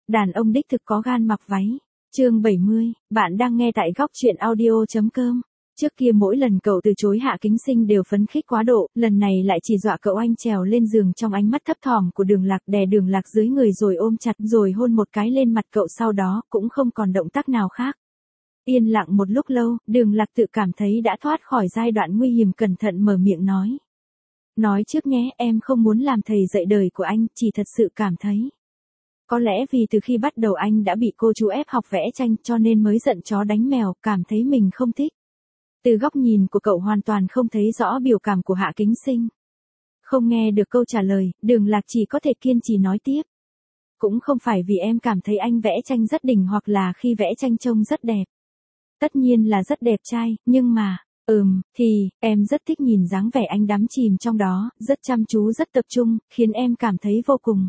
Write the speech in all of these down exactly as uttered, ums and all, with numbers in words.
Đàn ông đích thực có gan mặc váy. Chương bảy mươi, bạn đang nghe tại góc truyện audio.com. Trước kia mỗi lần cậu từ chối Hạ Kính Sinh đều phấn khích quá độ, lần này lại chỉ dọa cậu anh trèo lên giường trong ánh mắt thấp thỏm của Đường Lạc, đè Đường Lạc dưới người rồi ôm chặt rồi hôn một cái lên mặt cậu, sau đó cũng không còn động tác nào khác. Yên lặng một lúc lâu, Đường Lạc tự cảm thấy đã thoát khỏi giai đoạn nguy hiểm, cẩn thận mở miệng nói. Nói trước nhé, em không muốn làm thầy dạy đời của anh, chỉ thật sự cảm thấy. Có lẽ vì từ khi bắt đầu anh đã bị cô chú ép học vẽ tranh cho nên mới giận chó đánh mèo, cảm thấy mình không thích. Từ góc nhìn của cậu hoàn toàn không thấy rõ biểu cảm của Hạ Kính Sinh. Không nghe được câu trả lời, Đường Lạc chỉ có thể kiên trì nói tiếp. Cũng không phải vì em cảm thấy anh vẽ tranh rất đỉnh hoặc là khi vẽ tranh trông rất đẹp. Tất nhiên là rất đẹp trai, nhưng mà, ừm, thì, em rất thích nhìn dáng vẻ anh đắm chìm trong đó, rất chăm chú rất tập trung, khiến em cảm thấy vô cùng.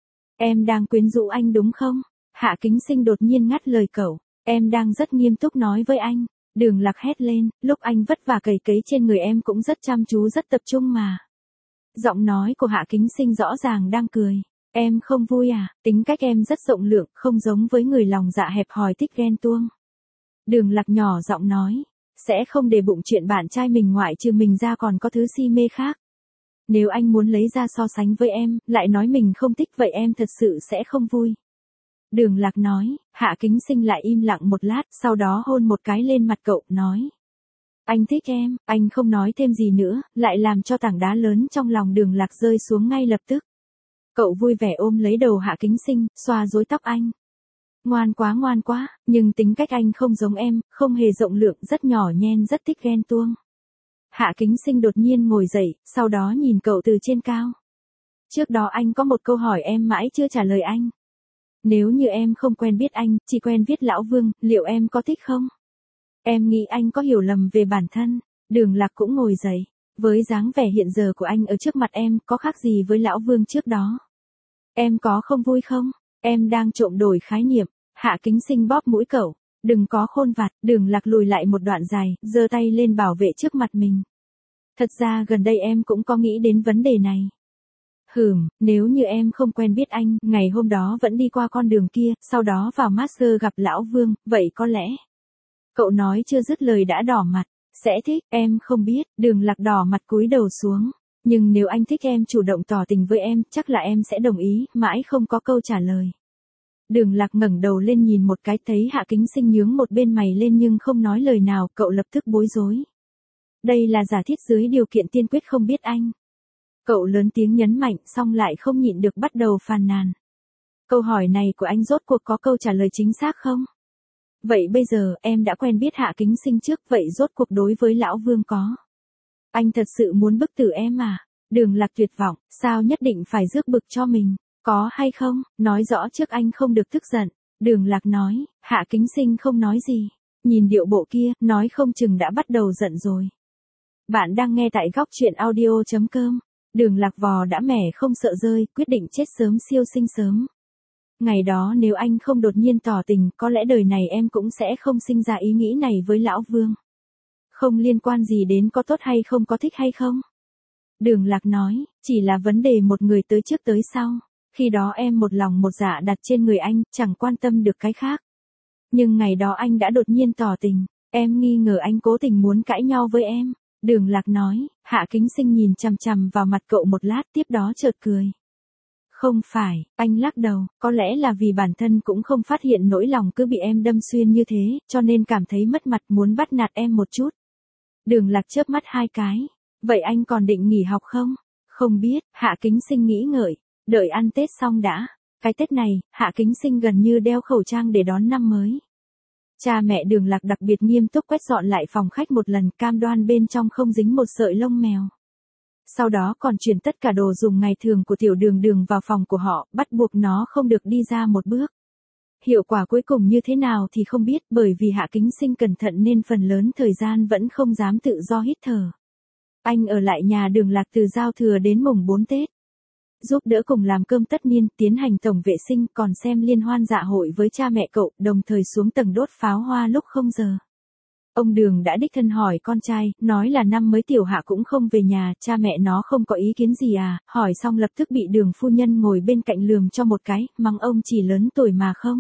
Em đang quyến rũ anh đúng không? Hạ Kính Sinh đột nhiên ngắt lời cậu. Em đang rất nghiêm túc nói với anh. Đường Lạc hét lên, lúc anh vất vả cày cấy trên người em cũng rất chăm chú rất tập trung mà. Giọng nói của Hạ Kính Sinh rõ ràng đang cười. Em không vui à? Tính cách em rất rộng lượng, không giống với người lòng dạ hẹp hòi thích ghen tuông. Đường Lạc nhỏ giọng nói. Sẽ không để bụng chuyện bạn trai mình ngoại trừ mình ra còn có thứ si mê khác. Nếu anh muốn lấy ra so sánh với em, lại nói mình không thích vậy em thật sự sẽ không vui. Đường Lạc nói, Hạ Kính Sinh lại im lặng một lát, sau đó hôn một cái lên mặt cậu, nói. Anh thích em, anh không nói thêm gì nữa, lại làm cho tảng đá lớn trong lòng Đường Lạc rơi xuống ngay lập tức. Cậu vui vẻ ôm lấy đầu Hạ Kính Sinh, xoa rối tóc anh. Ngoan quá ngoan quá, nhưng tính cách anh không giống em, không hề rộng lượng, rất nhỏ nhen, rất thích ghen tuông. Hạ Kính Sinh đột nhiên ngồi dậy, sau đó nhìn cậu từ trên cao. Trước đó anh có một câu hỏi em mãi chưa trả lời anh. Nếu như em không quen biết anh, chỉ quen biết Lão Vương, liệu em có thích không? Em nghĩ anh có hiểu lầm về bản thân. Đường Lạc cũng ngồi dậy. Với dáng vẻ hiện giờ của anh ở trước mặt em, có khác gì với Lão Vương trước đó? Em có không vui không? Em đang trộm đổi khái niệm. Hạ Kính Sinh bóp mũi cậu. Đừng có khôn vặt. Đường Lạc lùi lại một đoạn dài, giơ tay lên bảo vệ trước mặt mình. Thật ra gần đây em cũng có nghĩ đến vấn đề này. Hừm, nếu như em không quen biết anh, ngày hôm đó vẫn đi qua con đường kia, sau đó vào master gặp Lão Vương, vậy có lẽ. Cậu nói chưa dứt lời đã đỏ mặt. Sẽ thích, em không biết. Đường Lạc đỏ mặt cúi đầu xuống. Nhưng nếu anh thích em chủ động tỏ tình với em, chắc là em sẽ đồng ý, mãi không có câu trả lời. Đường Lạc ngẩng đầu lên nhìn một cái, thấy Hạ Kính Sinh nhướng một bên mày lên nhưng không nói lời nào, cậu lập tức bối rối. Đây là giả thiết dưới điều kiện tiên quyết không biết anh. Cậu lớn tiếng nhấn mạnh, xong lại không nhịn được bắt đầu phàn nàn. Câu hỏi này của anh rốt cuộc có câu trả lời chính xác không? Vậy bây giờ, em đã quen biết Hạ Kính Sinh trước, vậy rốt cuộc đối với Lão Vương có. Anh thật sự muốn bức tử em à? Đường Lạc tuyệt vọng, sao nhất định phải rước bực cho mình? Có hay không? Nói rõ trước anh không được tức giận. Đường Lạc nói, Hạ Kính Sinh không nói gì. Nhìn điệu bộ kia, nói không chừng đã bắt đầu giận rồi. Bạn đang nghe tại góc truyện audio.com. Đường Lạc vò đã mẻ không sợ rơi, quyết định chết sớm siêu sinh sớm. Ngày đó nếu anh không đột nhiên tỏ tình, có lẽ đời này em cũng sẽ không sinh ra ý nghĩ này với Lão Vương. Không liên quan gì đến có tốt hay không, có thích hay không. Đường Lạc nói, chỉ là vấn đề một người tới trước tới sau. Khi đó em một lòng một dạ đặt trên người anh, chẳng quan tâm được cái khác. Nhưng ngày đó anh đã đột nhiên tỏ tình, em nghi ngờ anh cố tình muốn cãi nhau với em. Đường Lạc nói, Hạ Kính Sinh nhìn chằm chằm vào mặt cậu một lát, tiếp đó chợt cười. Không phải, anh lắc đầu, có lẽ là vì bản thân cũng không phát hiện nỗi lòng cứ bị em đâm xuyên như thế, cho nên cảm thấy mất mặt, muốn bắt nạt em một chút. Đường Lạc chớp mắt hai cái. Vậy anh còn định nghỉ học không? Không biết. Hạ Kính Sinh nghĩ ngợi. Đợi ăn Tết xong đã. Cái Tết này, Hạ Kính Sinh gần như đeo khẩu trang để đón năm mới. Cha mẹ Đường Lạc đặc biệt nghiêm túc quét dọn lại phòng khách một lần, cam đoan bên trong không dính một sợi lông mèo. Sau đó còn chuyển tất cả đồ dùng ngày thường của tiểu Đường Đường vào phòng của họ, bắt buộc nó không được đi ra một bước. Hiệu quả cuối cùng như thế nào thì không biết, bởi vì Hạ Kính Sinh cẩn thận nên phần lớn thời gian vẫn không dám tự do hít thở. Anh ở lại nhà Đường Lạc từ giao thừa đến mùng bốn Tết. Giúp đỡ cùng làm cơm tất niên, tiến hành tổng vệ sinh, còn xem liên hoan dạ hội với cha mẹ cậu, đồng thời xuống tầng đốt pháo hoa lúc không giờ. Ông Đường đã đích thân hỏi con trai, nói là năm mới Tiểu Hạ cũng không về nhà, cha mẹ nó không có ý kiến gì à, hỏi xong lập tức bị Đường phu nhân ngồi bên cạnh lườm cho một cái, mắng ông chỉ lớn tuổi mà không.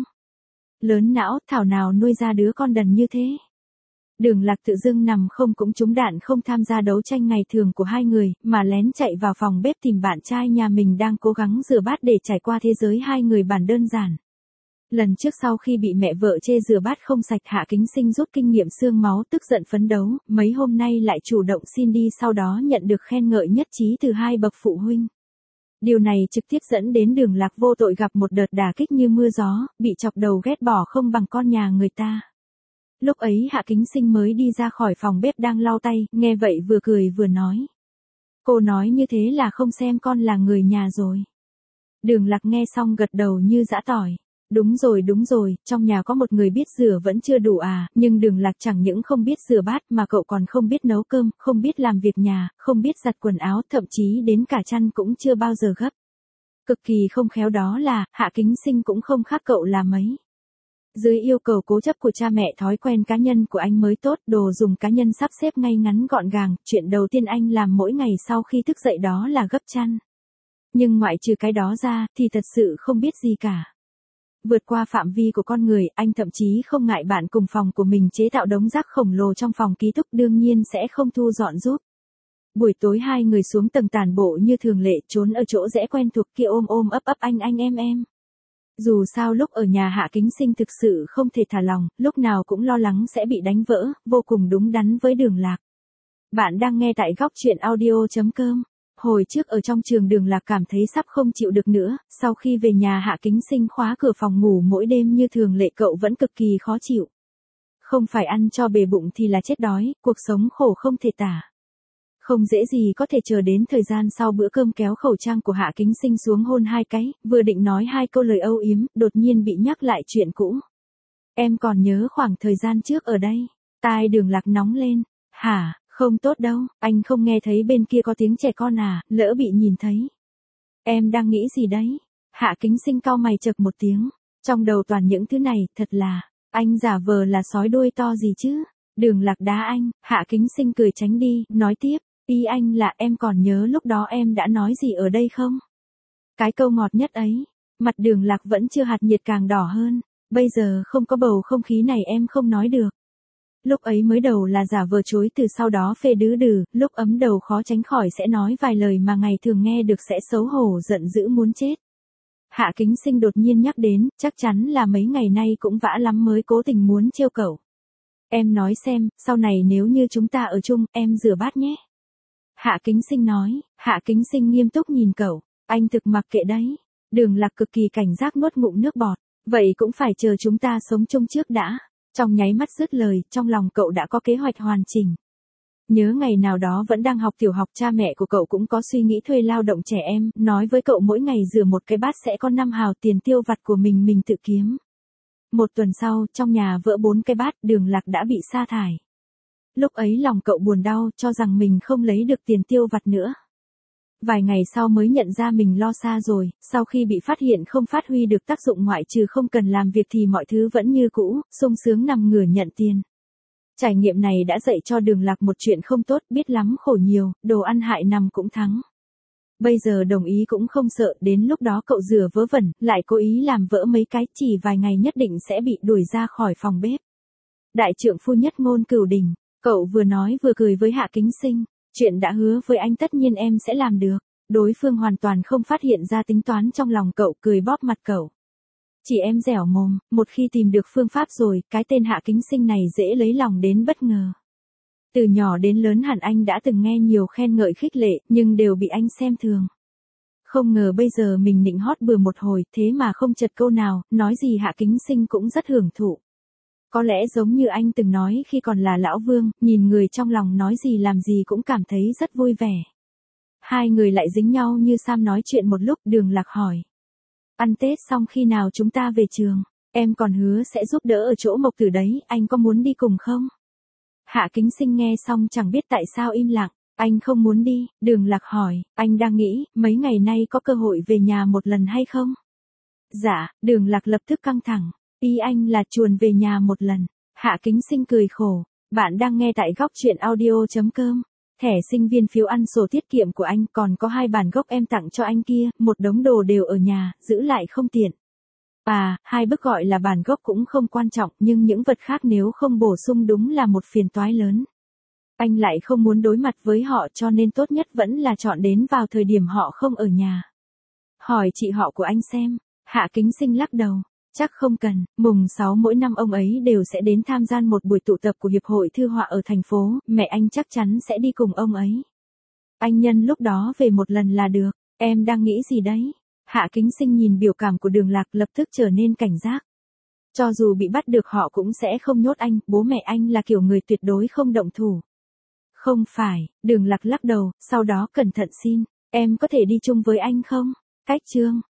Lớn não, thảo nào nuôi ra đứa con đần như thế. Đường Lạc tự dưng nằm không cũng trúng đạn không tham gia đấu tranh ngày thường của hai người, mà lén chạy vào phòng bếp tìm bạn trai nhà mình đang cố gắng rửa bát để trải qua thế giới hai người bản đơn giản. Lần trước sau khi bị mẹ vợ chê rửa bát không sạch, Hạ Kính Sinh rút kinh nghiệm xương máu tức giận phấn đấu, mấy hôm nay lại chủ động xin đi, sau đó nhận được khen ngợi nhất trí từ hai bậc phụ huynh. Điều này trực tiếp dẫn đến Đường Lạc vô tội gặp một đợt đả kích như mưa gió, bị chọc đầu ghét bỏ không bằng con nhà người ta. Lúc ấy Hạ Kính Sinh mới đi ra khỏi phòng bếp đang lau tay, nghe vậy vừa cười vừa nói. Cô nói như thế là không xem con là người nhà rồi. Đường Lạc nghe xong gật đầu như giã tỏi. Đúng rồi đúng rồi, trong nhà có một người biết rửa vẫn chưa đủ à, nhưng Đường Lạc chẳng những không biết rửa bát mà cậu còn không biết nấu cơm, không biết làm việc nhà, không biết giặt quần áo, thậm chí đến cả chăn cũng chưa bao giờ gấp. Cực kỳ không khéo đó là, Hạ Kính Sinh cũng không khác cậu là mấy. Dưới yêu cầu cố chấp của cha mẹ, thói quen cá nhân của anh mới tốt, đồ dùng cá nhân sắp xếp ngay ngắn gọn gàng, chuyện đầu tiên anh làm mỗi ngày sau khi thức dậy đó là gấp chăn. Nhưng ngoại trừ cái đó ra, thì thật sự không biết gì cả. Vượt qua phạm vi của con người, anh thậm chí không ngại bạn cùng phòng của mình chế tạo đống rác khổng lồ trong phòng ký túc, đương nhiên sẽ không thu dọn giúp. Buổi tối hai người xuống tầng tản bộ như thường lệ, trốn ở chỗ rẽ quen thuộc kia ôm ôm ấp ấp anh anh em em. Dù sao lúc ở nhà Hạ Kính Sinh thực sự không thể thả lòng, lúc nào cũng lo lắng sẽ bị đánh vỡ, vô cùng đúng đắn với Đường Lạc. Bạn đang nghe tại góc truyện audio chấm com. Hồi trước ở trong trường Đường Lạc cảm thấy sắp không chịu được nữa, sau khi về nhà Hạ Kính Sinh khóa cửa phòng ngủ mỗi đêm như thường lệ, cậu vẫn cực kỳ khó chịu. Không phải ăn cho bề bụng thì là chết đói, cuộc sống khổ không thể tả. Không dễ gì có thể chờ đến thời gian sau bữa cơm kéo khẩu trang của Hạ Kính Sinh xuống hôn hai cái, vừa định nói hai câu lời âu yếm, đột nhiên bị nhắc lại chuyện cũ. Em còn nhớ khoảng thời gian trước ở đây, tai Đường Lạc nóng lên. Hả, không tốt đâu, anh không nghe thấy bên kia có tiếng trẻ con à, lỡ bị nhìn thấy. Em đang nghĩ gì đấy? Hạ Kính Sinh cau mày chậc một tiếng, trong đầu toàn những thứ này, thật là, anh giả vờ là sói đuôi to gì chứ? Đường Lạc đá anh, Hạ Kính Sinh cười tránh đi, nói tiếp. Ý anh là em còn nhớ lúc đó em đã nói gì ở đây không? Cái câu ngọt nhất ấy, mặt Đường Lạc vẫn chưa hạt nhiệt càng đỏ hơn, bây giờ không có bầu không khí này em không nói được. Lúc ấy mới đầu là giả vờ chối từ, sau đó phê đứ đừ, lúc ấm đầu khó tránh khỏi sẽ nói vài lời mà ngày thường nghe được sẽ xấu hổ giận dữ muốn chết. Hạ Kính Sinh đột nhiên nhắc đến, chắc chắn là mấy ngày nay cũng vã lắm mới cố tình muốn trêu cậu. Em nói xem, sau này nếu như chúng ta ở chung, em rửa bát nhé. Hạ Kính Sinh nói, Hạ Kính Sinh nghiêm túc nhìn cậu, anh thực mặc kệ đấy. Đường Lạc cực kỳ cảnh giác nuốt ngụm nước bọt, vậy cũng phải chờ chúng ta sống chung trước đã. Trong nháy mắt dứt lời, trong lòng cậu đã có kế hoạch hoàn chỉnh. Nhớ ngày nào đó vẫn đang học tiểu học, cha mẹ của cậu cũng có suy nghĩ thuê lao động trẻ em, nói với cậu mỗi ngày rửa một cái bát sẽ có năm hào tiền tiêu vặt của mình mình tự kiếm. Một tuần sau, trong nhà vỡ bốn cái bát, Đường Lạc đã bị sa thải. Lúc ấy lòng cậu buồn đau, cho rằng mình không lấy được tiền tiêu vặt nữa. Vài ngày sau mới nhận ra mình lo xa rồi, sau khi bị phát hiện không phát huy được tác dụng ngoại trừ không cần làm việc thì mọi thứ vẫn như cũ, sung sướng nằm ngửa nhận tiền. Trải nghiệm này đã dạy cho Đường Lạc một chuyện không tốt, biết lắm khổ nhiều, đồ ăn hại nằm cũng thắng. Bây giờ đồng ý cũng không sợ, đến lúc đó cậu rửa vớ vẩn, lại cố ý làm vỡ mấy cái, chỉ vài ngày nhất định sẽ bị đuổi ra khỏi phòng bếp. Đại trượng phu nhất ngôn cửu đình, cậu vừa nói vừa cười với Hạ Kính Sinh, chuyện đã hứa với anh tất nhiên em sẽ làm được. Đối phương hoàn toàn không phát hiện ra tính toán trong lòng cậu, cười bóp mặt cậu. Chỉ em dẻo mồm, một khi tìm được phương pháp rồi, cái tên Hạ Kính Sinh này dễ lấy lòng đến bất ngờ. Từ nhỏ đến lớn hẳn anh đã từng nghe nhiều khen ngợi khích lệ, nhưng đều bị anh xem thường. Không ngờ bây giờ mình nịnh hót bừa một hồi, thế mà không chật câu nào, nói gì Hạ Kính Sinh cũng rất hưởng thụ. Có lẽ giống như anh từng nói khi còn là lão vương, nhìn người trong lòng nói gì làm gì cũng cảm thấy rất vui vẻ. Hai người lại dính nhau như Sam nói chuyện một lúc, Đường Lạc hỏi. Ăn Tết xong khi nào chúng ta về trường, em còn hứa sẽ giúp đỡ ở chỗ Mộc Tử đấy, anh có muốn đi cùng không? Hạ Kính Sinh nghe xong chẳng biết tại sao im lặng, anh không muốn đi, Đường Lạc hỏi, anh đang nghĩ, mấy ngày nay có cơ hội về nhà một lần hay không? Dạ, Đường Lạc lập tức căng thẳng, ý anh là chuồn về nhà một lần. Hạ Kính Sinh cười khổ, Bạn đang nghe tại góc chuyện audio chấm com. Thẻ sinh viên, phiếu ăn, sổ tiết kiệm của anh, còn có hai bản gốc em tặng cho anh kia, một đống đồ đều ở nhà, giữ lại không tiện. À, hai bức gọi là bản gốc cũng không quan trọng, nhưng những vật khác nếu không bổ sung đúng là một phiền toái lớn. Anh lại không muốn đối mặt với họ, cho nên tốt nhất vẫn là chọn đến vào thời điểm họ không ở nhà. Hỏi chị họ của anh xem. Hạ Kính Sinh lắc đầu. Chắc không cần, mùng sáu mỗi năm ông ấy đều sẽ đến tham gia một buổi tụ tập của Hiệp hội Thư họa ở thành phố, mẹ anh chắc chắn sẽ đi cùng ông ấy. Anh nhân lúc đó về một lần là được, em đang nghĩ gì đấy? Hạ Kính Sinh nhìn biểu cảm của Đường Lạc lập tức trở nên cảnh giác. Cho dù bị bắt được họ cũng sẽ không nhốt anh, bố mẹ anh là kiểu người tuyệt đối không động thủ. Không phải, Đường Lạc lắc đầu, sau đó cẩn thận xin, em có thể đi chung với anh không? Cách Trương.